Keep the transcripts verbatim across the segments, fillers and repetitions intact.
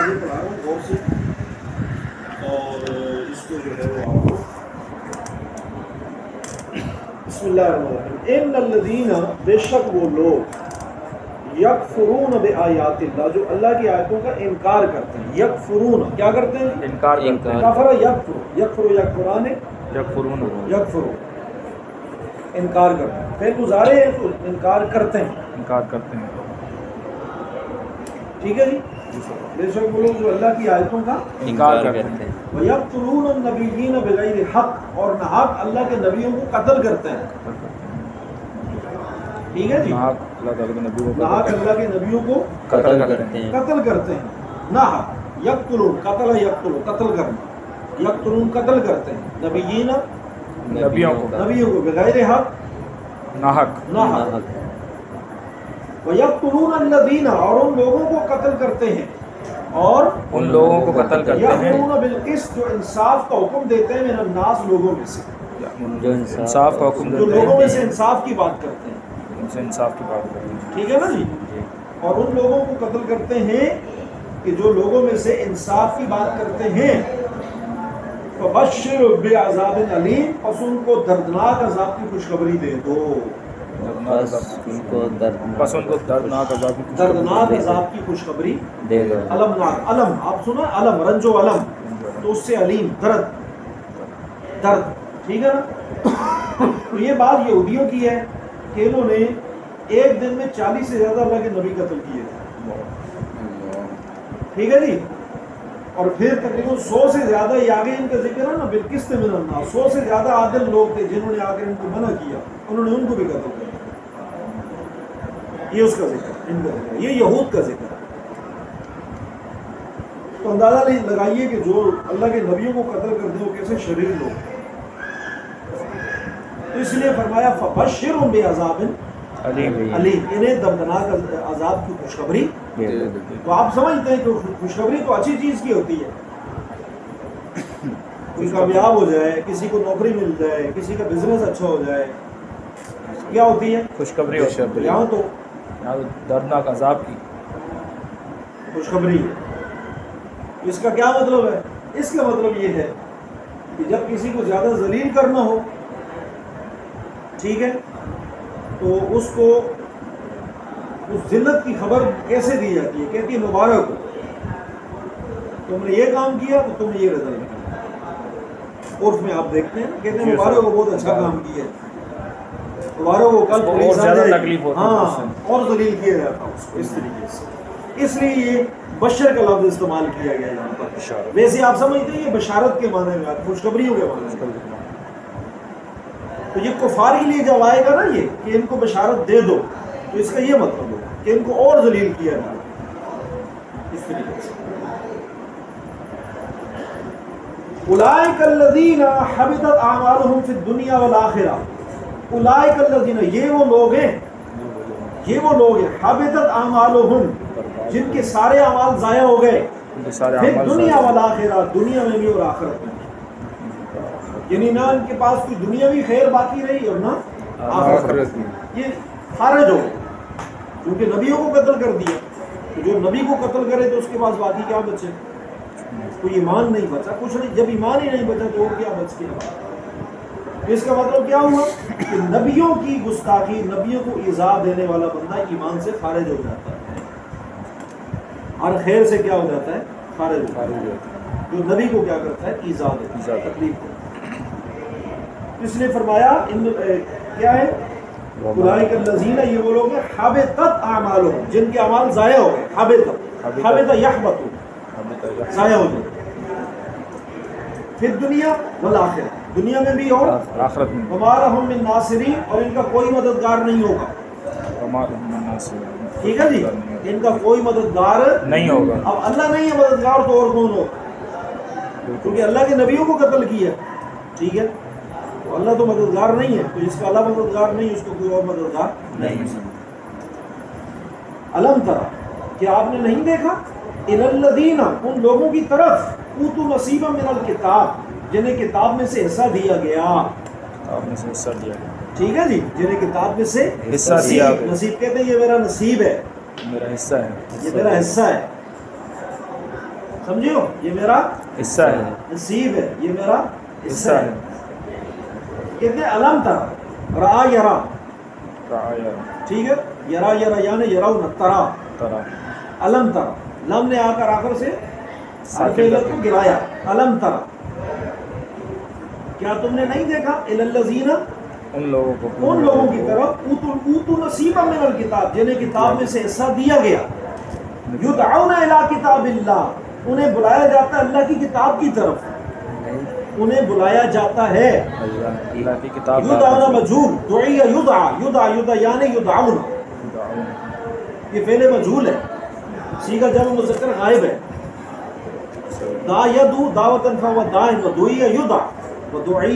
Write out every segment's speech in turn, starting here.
آگے پڑھا رہا ہوں غور سے، اور اس کو جو ہے وہ آپ کو بسم اللہ الرحمن الرحیم ان الذین، بے شک وہ لوگ یکفرون بآیات اللہ، جو اللہ کی آیتوں کا انکار کرتے ہیں. یکفرون کیا کرتے ہیں؟ انکار کرتے ہیں. کفر یکفر، یکفر یکفران یکفرون یکفرون، انکار کرتے ہیں. پھر گزارے ہیں تو انکار کرتے ہیں، انکار کرتے ہیں. ٹھیک ہے جی. بے شک وہ لوگ جو اللہ کی آیتوں کا انکار کرتے ہیں. وَيَقْتُلُونَ النَّبِيِّينَ بِغَيْرِ حق، اور ناحق اللہ کے نبیوں کو قتل کرتے ہیں. ٹھیک ہے جی. ناحق اللہ تعالیٰ کے نبی کو ناحق اللہ کے نبیوں کو قتل کرتے ہیں. قتل کرتے ہیں. ناحق یقتلون، قتل ہے یقتل، قتل کرنا. یقتلون قتل کرتے ہیں نبیین، نبیوں کو نبیوں کو بغیر حق، ناحق. ناحق. وَيَقْتُلُونَ الَّذِينَ، اور ان لوگوں کو قتل کرتے ہیں، اور ان لوگوں کو قتل کرتے ہیں یأمرون بالقسط، جو انصاف کا حکم دیتے ہیں، من الناس، لوگوں میں سے، جو انصاف کا حکم جو دیتے لوگوں میں ہیں، سے انصاف کی بات کرتے ہیں. ان سے انصاف کی بات کرتے ہیں. ٹھیک ہے نا جی. اور ان لوگوں کو قتل کرتے ہیں کہ جو لوگوں میں سے انصاف کی بات کرتے ہیں. فبشر بعذاب علیم، پس ان کو دردناک عذاب کی خوشخبری دے دو. بس ان کو درد پس ان کو دردناک عذاب کی دردناک عذاب کی خوشخبری دے دو. المناک، علم آپ سنا، علم رنج و علم، تو اس سے علیم درد، درد. ٹھیک ہے نا. تو یہ بات یہودیوں کی ہے کہ انہوں نے ایک دن میں چالیس سے زیادہ اللہ کے نبی قتل کیے تھے. ٹھیک ہے جی. اور پھر تقریباً سو سے زیادہ، یہ آگے ان کا ذکر ہے نا، بالقسط من الناس، سو سے زیادہ عادل لوگ تھے جنہوں نے آ کر ان کو منع کیا، انہوں نے ان کو بھی قتل کیا. یہ اس کا ذکر، ان کا ذکر، یہ یہود کا ذکر ہے. تو اندازہ لگائیے کہ جو اللہ کے نبیوں کو قتل کرتے وہ کیسے شریر لوگ. تو اس لیے فرمایا فبشرهم بعذاب علیم. علیم، انہیں دردناک عذاب کی خوشخبری. تو آپ سمجھتے ہیں کہ خوشخبری تو اچھی چیز کی ہوتی ہے، کوئی کامیاب ہو جائے، کسی کو نوکری مل جائے، کسی کا بزنس اچھا ہو جائے، کیا ہوتی ہے؟ خوشخبری ہوتی ہے. یہاں تو یہاں تو دردناک عذاب کی خوشخبری ہے. اس کا کیا مطلب ہے؟ اس کا مطلب یہ ہے کہ جب کسی کو زیادہ ذلیل کرنا ہو، ٹھیک ہے، تو اس کو اس ذلت کی خبر کیسے دی جاتی ہے؟ کہتی ہے مبارک ہو، تم نے یہ کام کیا تو تم نے یہ رضا کیا. عرف میں آپ دیکھتے ہیں کہتے ہیں مبارک ہو، بہت اچھا کام کیا ہے، مبارک ہو، کل اور زیادہ تکلیف ہوتی ہے. ہاں، اور ذلیل کیا جاتا ہے اس کو اس طریقے سے. اس لیے یہ بشر کا لفظ استعمال کیا گیا یہاں پر. ویسے آپ سمجھتے ہیں یہ بشارت کے معنی میں، خوشخبریوں کے معنی میں. تو یہ کفار کے لیے جب آئے گا نا یہ کہ ان کو بشارت دے دو، تو اس کا یہ مطلب ہوگا کہ ان کو اور ذلیل کیا جائے اس طریقے سے. اولئک الذین حبطت اعمالهم فی الدنیا والآخرہ، اولئک الذین، یہ وہ لوگ ہیں، یہ وہ لوگ ہیں، حبطت اعمالهم، جن کے سارے اعمال ضائع ہو گئے، پھر دنیا والآخرہ، دنیا میں بھی اور آخرت میں. یعنی نہ ان کے پاس کوئی دنیاوی خیر باقی رہی اور نہ آخرت میں. یہ خارج ہو گئے کیونکہ نبیوں کو قتل کر دیا. تو جو نبی کو قتل کرے تو اس کے پاس باقی کیا بچے؟ کوئی ایمان نہیں بچا، کچھ نہیں. جب ایمان ہی نہیں بچا تو اور کیا بچ گیا؟ اس کا مطلب کیا ہوا کہ نبیوں کی گستاخی، نبیوں کو ایذا دینے والا بندہ ایمان سے خارج ہو جاتا ہے، ہر خیر سے کیا ہو جاتا ہے؟ خارج ہو جاتا ہے. جو نبی کو کیا کرتا ہے؟ ایذا دیتا ہے، تکلیف دیتا ہے. اس لیے فرمایا ان کیا ہے؟ اولئک الذین، یہ وہ لوگ ہیں حبطت اعمالهم، جن کے اعمال ضائع ہو گئے. حبط، حبط یحبط، ضائع ہو گئے. پھر دنیا والآخرہ، دنیا میں بھی اور آخرت میں. وما لهم من ناصرین، اور ان کا کوئی مددگار نہیں ہوگا. وما لهم من ناصرین، ٹھیک ہے جی، ان کا کوئی مددگار نہیں ہوگا. اب اللہ نہیں ہے مددگار تو اور کون ہوگا؟ کیونکہ اللہ کے نبیوں کو قتل کیا. ٹھیک ہے، تو اللہ تو مددگار نہیں ہے، تو جس کا اللہ مددگار نہیں اس کو کوئی اور مددگار نہیں. علم ترا، کیا آپ نے نہیں دیکھا؟ الی الذین، ان لوگوں کی طرف، اوتوا نصیبا من الکتاب، جنہیں کتاب میں سے حصہ دیا گیا. آپ نے سے حصہ دیا گیا. ٹھیک ہے جی، جنہیں کتاب میں سے حصہ دیا گیا. نصیب کہتے ہیں یہ میرا نصیب ہے، میرا حصہ ہے، یہ میرا حصہ ہے. سمجھو یہ میرا حصہ ہے نصیب ہے، یہ میرا حصہ حصہ ہے ہے۔ کہتے ہیں علم ترا، را یرا، رعایا ٹھیک ہے، یرا یرا یعنی یراؤن ترا، ترا علم ترا، لم نے آ کر آخر سے حرف ساکن علت کو گرایا، علم ترا، کیا تم نے نہیں دیکھا الذین، ان لوگوں کو ان لوگوں کی طرف اوتو اوتو نصیبا من الکتاب، جنہیں کتاب میں سے حصہ دیا گیا، یدعون الی کتاب اللہ، انہیں بلایا جاتا ہے اللہ کی کتاب کی طرف، انہیں بلایا جاتا ہے، اللہ اللہ کی کتاب یدعون مجھول، دعی یدعا، یدعا یدعا یعنی یدعون، یہ فعل مجھول ہے، صیغہ جمع مذکر غائب ہے، دا یدعو دعوتاً فہو داعٍ ودعی یدعا ودعی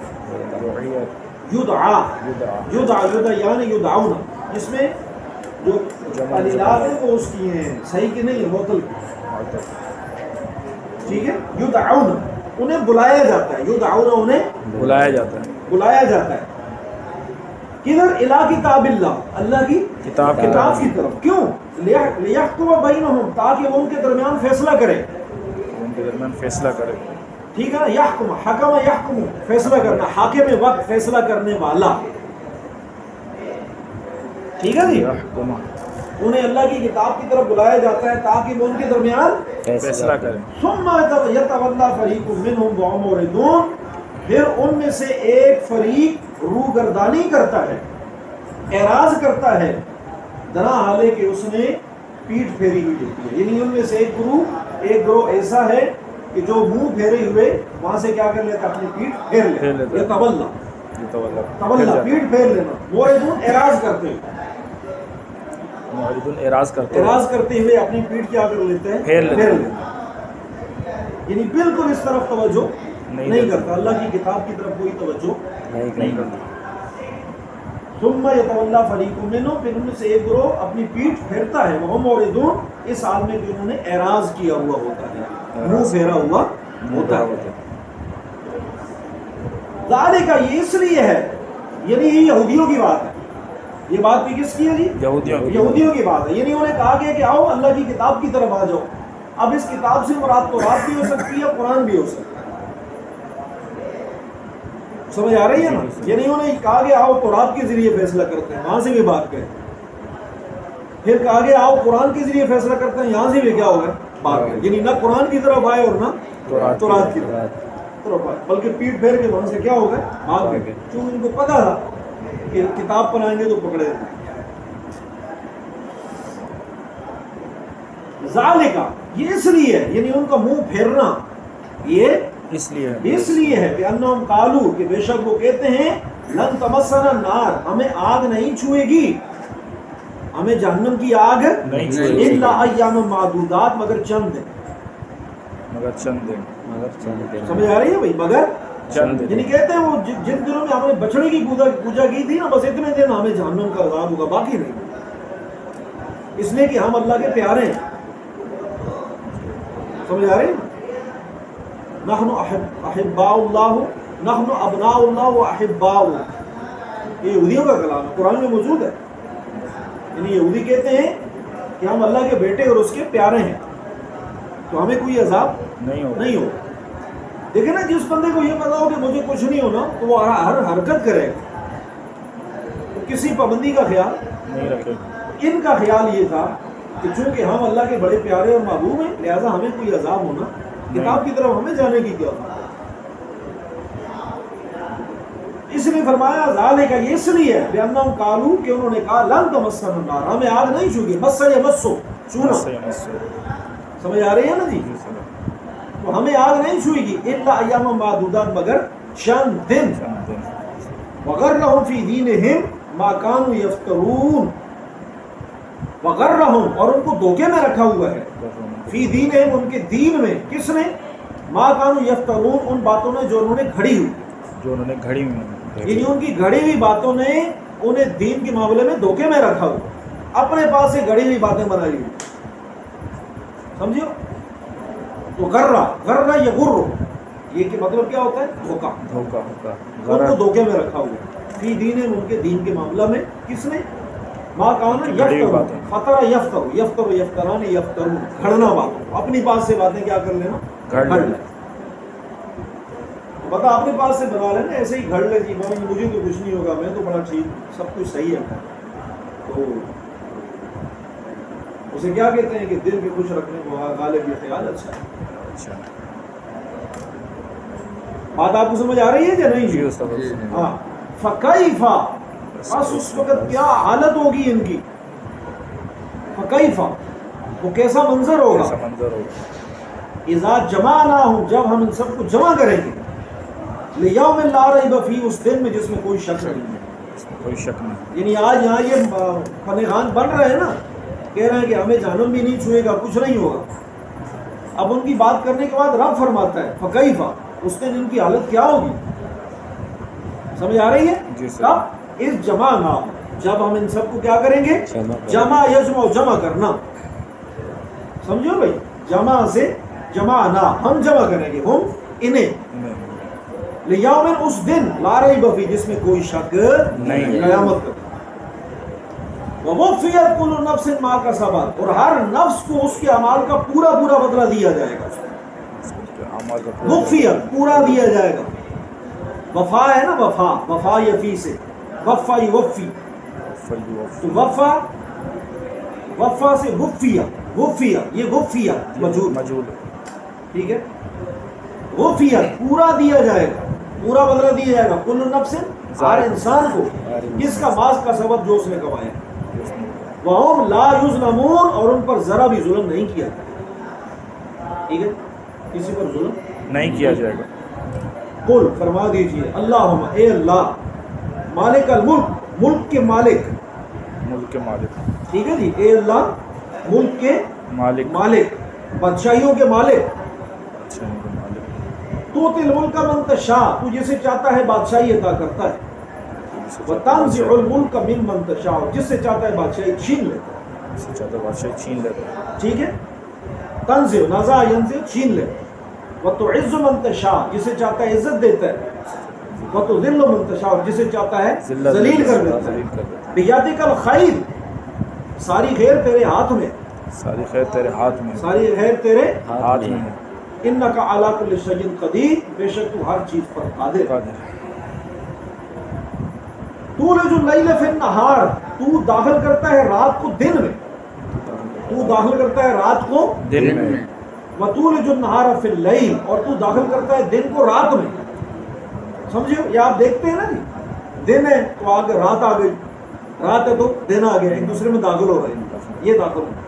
یدعا، یدعا یدعا یعنی یدعون، اس میں جو تعلیلات ہیں وہ اس کی ہیں، صحیح کی نہیں ہے، معطل کی، ٹھیک ہے، یدعون انہیں بلایا جاتا ہے، یدعون انہیں بلایا جاتا ہے بلایا جاتا ہے، کدھر الی کتاب اللہ، اللہ کی کتاب کی کتاب طرف کی طرف، کیوں لیحکم بینہم، تاکہ وہ ان کے درمیان فیصلہ کرے، ان کے درمیان فیصلہ کرے ٹھیک ہے نا، یحکم، حکم یحکم، فیصلہ کرنا، حاکم وقت، فیصلہ کرنے والا، ٹھک ہے جی، یحکم انہیں اللہ کی کتاب کی طرف بلایا جاتا ہے تاکہ وہ ان کے درمیان فیصلہ کرے ثم یتولی فریق منہم وہم معرضون، پھر ان میں سے ایک فریق روگردانی کرتا ہے، اعراض کرتا ہے، درا حالے کہ اس نے پیٹھ پھیری ہوئی ہوتی ہے، یعنی ان میں سے ایک گروہ ایک گروہ ایسا ہے کہ جو منہ پھیرے ہوئے وہاں سے کیا کر لیتا، اپنی پیٹھ پھیر پھیر لیتا، لیتا ہے۔ یہ تولا، یہ تو اللہ تولا پیٹھ پھیر لینا، معرضون اعراض کرتے ہیں، معرضون اعراض کرتے ہیں اعراض کرتے ہوئے اپنی پیٹھ کیا کر لیتے ہیں، پھیر لیتے ہیں، یعنی بالکل اس طرف توجہ نہیں نہیں کرتے۔ کرتا، اللہ کی کتاب کی طرف کوئی توجہ نہیں کرتا۔ ثم یتولی فریق منہم، پھر ان میں سے ایک گروہ اپنی پیٹھ پھیرتا ہے، وہم معرضون، اس حال میں کہ انہوں نے اعراض کیا ہوا ہوتا ہے، منہ پھیرا ہوا ہوتا ہے، ذالک یہ اس لیے ہے، یعنی یہ یہودیوں کی بات ہے، یہ بات بھی کس کی ہے جی، یہودیوں کی یہودیوں کی بات ہے، یعنی انہیں کہا گیا کہ آؤ اللہ کی کتاب کی طرف آ جاؤ، اب اس کتاب سے مراد تورات بھی ہو سکتی ہے، قرآن بھی ہو سکتا ہے، سمجھ آ رہی ہے نا، یعنی انہیں کہا گیا آؤ تورات کے ذریعے فیصلہ کرتے ہیں، وہاں سے بھی بات کریں، پھر کہا گیا آؤ قرآن کے ذریعے فیصلہ کرتے ہیں، یہاں سے بھی کیا ہوگا بات کریں، یعنی نہ قرآن کی طرف آئے اور نہ تورات تورات کی طرف آئے، بلکہ پیٹ پھیر کے وہاں سے کیا ہوگا بھاگ گئے، چونکہ ان کو پتا تھا کہ کتاب پر آئیں گے تو پکڑے جائیں گے۔ ذالکا یہ اس لیے ہے، یعنی ان کا منہ پھیرنا یہ اس لیے اس لیے ہے کہ انہم قالو، کہ بے شک وہ کہتے ہیں لن تمسنا النار، ہمیں آگ نہیں چھوئے گی، ہمیں جہنم کی آگ نہیں چھوئے گی، الا ایام معدودات، مگر چند دن، مگر چند دن مگر چند دن۔ سمجھ آ رہی ہے بھائی، مگر چند دن یعنی کہتے ہیں وہ جن جن دنوں میں ہم نے بچڑے کی پوجا پوجا کی تھی نا، بس اتنے دن ہمیں جہنم کا عذاب ہوگا، باقی نہیں، اس لیے کہ ہم اللہ کے پیارے ہیں، سمجھ آ رہی ہے، نحن احب احباء اللہ، نحن ابناء اللہ و احباء، یہ یہودیوں کا کلام ہے، قرآن میں موجود ہے، یعنی یہودی کہتے ہیں کہ ہم اللہ کے بیٹے اور اس کے پیارے ہیں، تو ہمیں کوئی عذاب نہیں ہوگا، نہیں ہو۔ دیکھیں نا، جس بندے کو یہ پتا ہو کہ مجھے کچھ نہیں ہونا تو وہ ہر حرکت کرے گا، تو کسی پابندی کا خیال نہیں رکھے گا۔ ان کا خیال یہ تھا کہ چونکہ ہم اللہ کے بڑے پیارے اور محبوب ہیں، لہذا ہمیں کوئی عذاب ہونا، کتاب کی طرف ہمیں جانے کی کیا ضرورت ہے، اس لیے فرمایا ذالک یہ اس لیے ہے بِأَنَّهُمْ قَالُوا کہ انہوں نے کہا لن تمسنا النار، ہمیں آگ نہیں چھوگی، مس یا مسو چھونا، صحیح صحیح سمجھ آ رہی ہے نا جی، تو ہمیں آگ نہیں چھوئے گی الا ایام معدودات، مگر چند دن، چند دن وغرہم فی دینہم ما کانوا یفترون، وغرہم اور ان کو دھوکے میں رکھا ہوا ہے، فی دینہم ان کے دین میں، کس نے، ما کانوا یفترون ان باتوں نے جو انہوں نے گھڑی ہوئی، جو انہوں نے گھڑی میں، یعنی ان کی گھڑی ہوئی باتوں نے انہیں دین کے معاملے میں دھوکے میں رکھا ہوا، اپنے پاس سے گھڑی ہوئی باتیں بنائی ہوئی، سمجھو، تو غرہ غرہ یغر، یہ کہ مطلب کیا ہوتا ہے، دھوکا، دھوکا ہوگا، ان کو دھوکے میں رکھا ہوا، فی دین ان کے دین کے معاملہ میں، کس نے، ماں کانا یفتر فطر یفتر یفتر یفتران یفتر گھڑنا باتوں اپنی بات سے باتیں کیا کر لینا گھڑ گھڑ لینا. لیں. بتا اپنے پاس سے بنا لینا ایسے ہی گھڑ لے جی مجھے تو کچھ نہیں ہوگا میں تو بڑا ٹھیک سب کچھ صحیح ہے. تو اسے کیا کہتے ہیں کہ دل کے خوش رکھنے کو غالب یہ خیال اچھا ہے. اچھا بات آپ کو سمجھ آ رہی ہے یا نہیں؟ جی استاد. ہاں فکیفا بس اس وقت کیا حالت ہوگی ان کی. فکیفا وہ کیسا منظر ہوگا. ایسا منظر ہوگا. اذا جمعناہم جب ہم ان سب کو جمع کریں گے لیوم لا ریب فیہ اس دن میں جس میں کوئی شک نہیں ہے. اس میں کوئی شک نہیں. یعنی آج یہاں یہ فن خان بن رہے ہیں نا کہہ رہے ہیں کہ ہمیں جہنم بھی نہیں چھوئے گا کچھ نہیں ہوگا. اب ان کی بات کرنے کے بعد رب فرماتا ہے فکیفا اس دن ان کی حالت کیا ہوگی. سمجھ آ رہی ہے؟ جی سر. کب اس جمع نہ جب ہم ان سب کو کیا کریں گے جمع یجمع جمع کرنا. سمجھو بھائی جمع سے جمع نہ ہم جمع کریں گے ہم انہیں لیوم اس دن لا ریب فیہ جس میں کوئی شک نہیں. قیامت کا. ووفیت کل نفس ما کسبت اور ہر نفس کو اس کے اعمال کا پورا پورا بدلہ دیا جائے گا. اعمال کا پورا وفیت پورا دیا جائے گا. وفا ہے نا وفا وفا یفی سے وفا یوفی تو وفا وفا سے وفیہ وفیہ یہ وفیہ مجھول مجھول. ٹھیک ہے. وفیہ پورا دیا جائے گا پورا بدلہ دیا جائے گا. کل نفس ہر انسان کو جس کا ماس کا سبب جو اس نے کمایا. وَهُمْ لَا يُظْلَمُونَ اور ان پر ذرا بھی ظلم نہیں کیا. ٹھیک ہے کسی پر ظلم نہیں کیا جائے گا. قل فرما دیجئے اللہم اے اللہ مالک الملک ملک کے مالک. ملک کے مالک. ٹھیک ہے جی اے اللہ ملک کے مالک. مالک بادشاہیوں کے مالک. اچھا ان کے مالک. تو تل ملک من تشاء تو جسے چاہتا ہے بادشاہی عطا کرتا ہے. وتنزع الملک ممن تشاء جس سے چاہتا ہے بادشاہی چھین لیتا ہے. جس سے چاہتا ہے بادشاہی چھین لیتا ہے. ٹھیک ہے. تنزع نزع ینزع چھین لے. وتعز من تشاء جسے چاہتا ہے عزت دیتا ہے. وتذل من تشاء جسے چاہتا ہے ذلیل کر دیتا ہے. بیدک الخیر ساری خیر تیرے ہاتھ میں. ساری خیر تیرے ہاتھ میں. ساری خیر تیرے ہاتھ میں. انک علی کل شیء قدیر بے شک تو ہر چیز پر قادر ہے. تولج اللیل فی النہار تو داخل کرتا ہے رات کو دن میں. تو داخل کرتا ہے رات کو دن میں. وتولج النہار فی اللیل اور تو داخل کرتا ہے دن کو رات میں. سمجھو یہ آپ دیکھتے ہیں نا جی دن ہے تو آگے رات آ گئی رات ہے تو دن آ گیا ایک دوسرے میں داخل ہو رہے ہیں. یہ داخل ہو.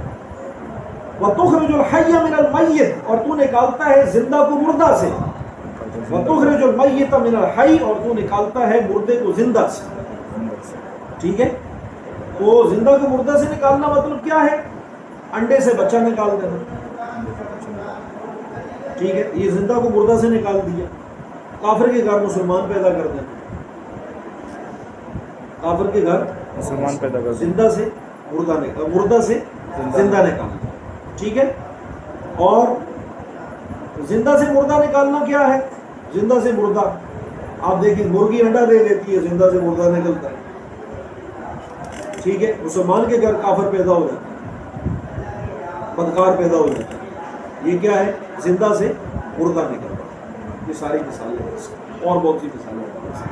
وتخرج الحی من المیت اور تو نکالتا ہے زندہ کو مردہ سے. وتخرج المیت من الحی اور تو نکالتا ہے مردے کو زندہ سے. ٹھیک ہے. تو زندہ کو مردہ سے نکالنا مطلب کیا ہے؟ انڈے سے بچہ نکال دینا. ٹھیک ہے. یہ زندہ کو مردہ سے نکال دیا. کافر کے گھر مسلمان پیدا کر دینا. کافر کے گھر مسلمان پیدا کر زندہ سے مردہ نکال مردہ سے زندہ نکال. ٹھیک ہے. اور زندہ سے مردہ نکالنا کیا ہے؟ زندہ سے مردہ آپ دیکھیں مرغی انڈا دے دیتی ہے زندہ سے مردہ نکلتا ہے. ٹھیک ہے. مسلمان کے گھر کافر پیدا ہو جاتا ہے بدکار پیدا ہو جاتا ہے. یہ کیا ہے؟ زندہ سے مردہ نکلتا ہے. یہ ساری مثالیں ہیں اور بہت سی مثالیں ہیں.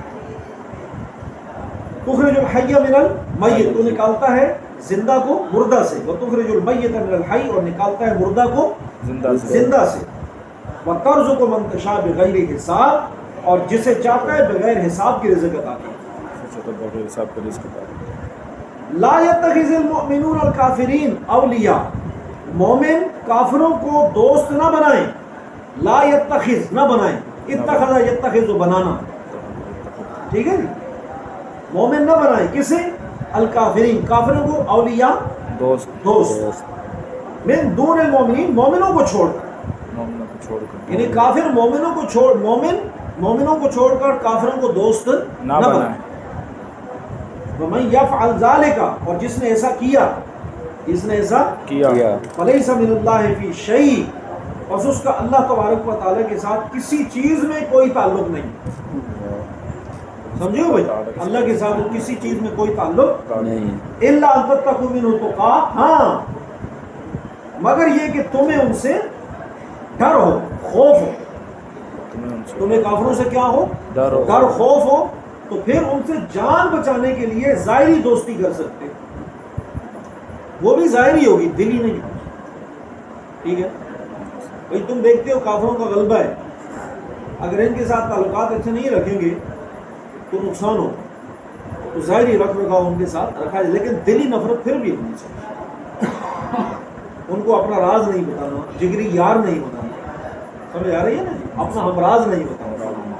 تخرج الحی من المیت تو نکالتا ہے زندہ کو مردہ سے. وتخرج المیت من الحی اور نکالتا ہے مردہ کو زندہ سے. زندہ سے. وترزق من تشاء بغیر حساب اور جسے چاہتا ہے بغیر حساب کی رزق عطا کرتا ہے. بغیر حساب کا رزق عطا. لا يتخذ المؤمنون الکافرین اولیاء مومن کافروں کو دوست نہ بنائیں. لا يتخذ نہ بنائیں. اتخذ یتخذ بنانا. ٹھیک ہے جی. مومن نہ بنائیں کسے؟ الکافرین کافروں کو اولیاء دوست دوست من دون المومنین مومنوں کو چھوڑ کر. مومنوں کو چھوڑ کر یعنی کافر مومنوں کو چھوڑ مومن مومنوں کو چھوڑ کر کافروں کو دوست نہ نہ بنائیں. بنائیں. ومن یفعل ذلک اور جس نے ایسا کیا جس نے ایسا کیا فلیس من اللہ فی شیء بس اس کا اللہ تبارک و تعالیٰ کے ساتھ کسی چیز میں کوئی تعلق نہیں. سمجھے ہو بھائی؟ اللہ کے ساتھ کسی چیز میں کوئی تعلق نہیں الا ان تتقوا منه تقا، ہاں مگر یہ کہ تمہیں ان سے ڈر ہو، خوف ہو، تمہیں ان سے تمہیں کافروں سے کیا ہو؟ ڈر ہو، ڈر خوف ہو، تو پھر ان سے جان بچانے کے لیے ظاہری دوستی کر سکتے ہو، وہ بھی ظاہری ہوگی، دلی نہیں ہوگی، ٹھیک ہے بھائی؟ تم دیکھتے ہو کافروں کا غلبہ ہے، اگر ان کے ساتھ تعلقات اچھے نہیں رکھیں گے تو نقصان ہو، تو ظاہری رکھ رکھاؤ ان کے ساتھ رکھا ہے، لیکن دلی نفرت پھر بھی ہونی چاہیے، ان کو اپنا راز نہیں بتانا، جگری یار نہیں بتانا، سمجھ آ رہی ہے نا جی؟ اپنا ہمراز نہیں بتانا،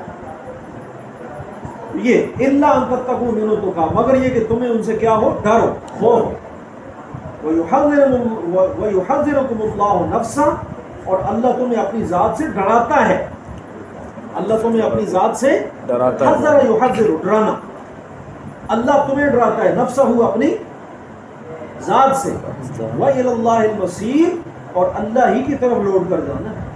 یہ الا ان تتقوا منه تقا، مگر یہ کہ تمہیں ان سے کیا ہو؟ ڈر ہو، خوف ہو، وَيُحَذِّرُكُمُ اللَّهُ نَفْسًا، اور اللہ تمہیں اپنی ذات سے ڈراتا ہے، اللہ تمہیں اپنی ذات سے ڈراتا ہے، حذر یحذر، ڈرانا، اللہ تمہیں ڈراتا ہے، نفسہ اپنی ذات سے، وَإِلَى اللَّهِ الْمَصِيرُ، اور اللہ ہی کی طرف لوٹ کر جانا ہے۔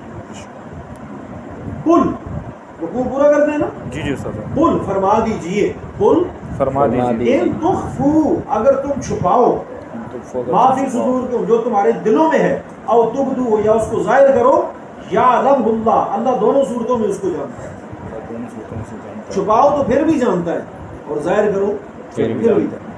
قل، رکوع پورا کر دینا، جی جی استاد قل فرما دیجئے، قل فرما دیجیے، ان تخفوا، اگر تم چھپاؤ، تو فوق ما فی صدورکم، جو تمہارے دلوں میں ہے، او تبدو، یا اس کو ظاہر کرو، یعلمہ اللہ، اللہ دونوں صورتوں میں اس کو جانتا ہے، دونوں صورتوں سے جانتا ہے، چھپاؤ تو پھر بھی جانتا ہے، اور ظاہر کرو پھر بھی جانتا ہے،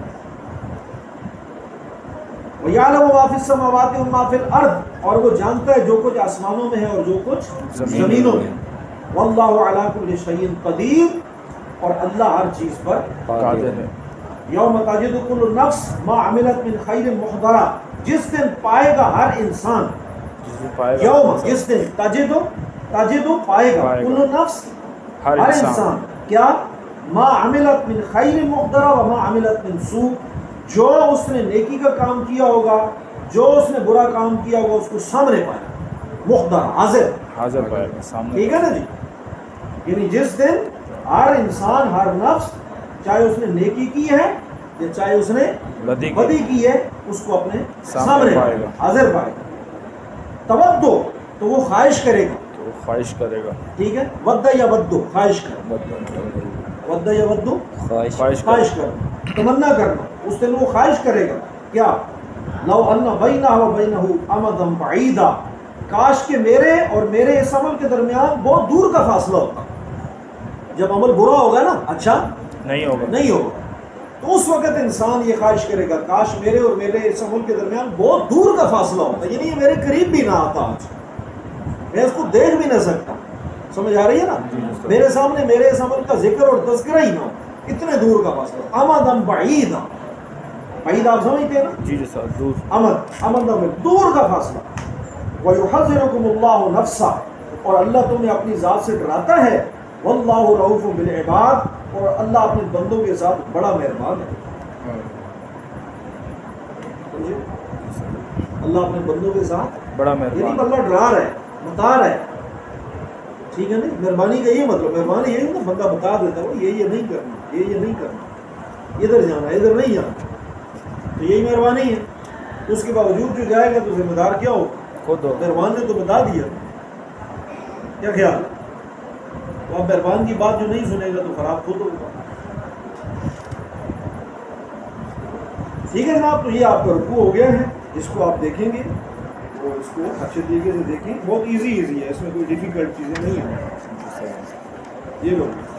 وَيَعْلَمُ مَا فِي السَّمَاوَاتِ وَمَا فِي الْأَرْضِ، اور وہ جانتا ہے جو کچھ آسمانوں میں ہے اور جو کچھ زمینوں میں، وَاللَّهُ عَلَىٰ كُلِّ شَيْءٍ قَدِيرٌ، اور اللہ ہر چیز پر قادر ہے، یوم تجد کل نفس ما عملت من خیر محضرہ، جس دن پائے گا ہر انسان، جس دن پائے گا یوم جس دن تجد تجد پائے گا پائے گا کل نفس ہر ہر انسان انسان کیا؟ ما عملت من خیر محضرہ و ما عملت من سوء، جو اس نے نیکی کا کام کیا ہوگا، جو اس نے برا کام کیا ہوگا، اس کو سامنے پائے گا، محضر حاضر، حاضر پائے گا سامنے، ٹھیک ہے نا جی؟ یعنی جس دن ہر انسان، ہر نفس، چاہے اس نے نیکی کی ہے یا چاہے اس نے بدی کی بدی کی ہے، اس کو اپنے سامنے سامنے پائے گا، حاضر پائے گا، تودو، تو وہ خواہش کرے گا، تو وہ خواہش کرے گا، ٹھیک ہے، ود یا ودو، خواہش کر، ود یا ودو، خواہش خواہش خواہش کرے کر، تمنا کرنا، اس دن وہ خواہش کرے گا کیا؟ لو ان بینہ و بینہ امدا بعیدا، کاش کہ میرے اور میرے اس عمل کے درمیان بہت دور کا فاصلہ ہوتا، جب عمل برا ہوگا نا، اچھا نہیں ہوگا، نہیں ہوگا، تو اس وقت انسان یہ خواہش کرے گا کاش میرے اور میرے اس عمل کے درمیان بہت دور کا فاصلہ ہوتا، یعنی یہ میرے قریب بھی نہ آتا، آج میں اس کو دیکھ بھی نہ سکتا، سمجھ آ رہی ہے نا؟ میرے سامنے میرے اس عمل کا ذکر اور تذکرہ ہی نہ ہو، اتنے دور کا فاصلہ، امدن بعیدا، بعید آپ سمجھتے ہیں نا؟ جی جی سر، دور، امد امد میں دور کا فاصلہ، وَيُحَذِّرُكُمُ اللَّهُ نَفْسًا، اور اللہ تمہیں اپنی ذات سے ڈراتا ہے، وَاللَّهُ رَءُوفٌ بِالْعِبَادِ، اور اللہ اپنے بندوں کے ساتھ بڑا مہربان ہے، سمجھے؟ اللہ اپنے بندوں کے ساتھ بڑا یعنی مہربان، اللہ ڈرا رہا ہے، بتا رہا ہے، ٹھیک ہے نا؟ مہربانی کا یہ مطلب، مہربانی یہی نا، بندہ بتا دیتا ہے یہ یہ نہیں کرنا، یہ یہ نہیں کرنا، ادھر جانا ادھر نہیں جانا، تو یہی مہربانی ہے، اس کے باوجود جو جائے گا تو ذمہ دار کیا ہوگا؟ خود ہو، مہربان نے تو بتا دیا، کیا خیال؟ تو اب مہربان کی بات جو نہیں سنے گا تو خراب خود ہوگا، ٹھیک ہے جناب؟ تو یہ آپ کا رکوع ہو گیا ہے، اس کو آپ دیکھیں گے، اور اس کو اچھے طریقے سے دیکھیں، بہت ایزی ایزی ہے، اس میں کوئی ڈیفیکلٹ چیزیں نہیں ہیں، یہ لوگ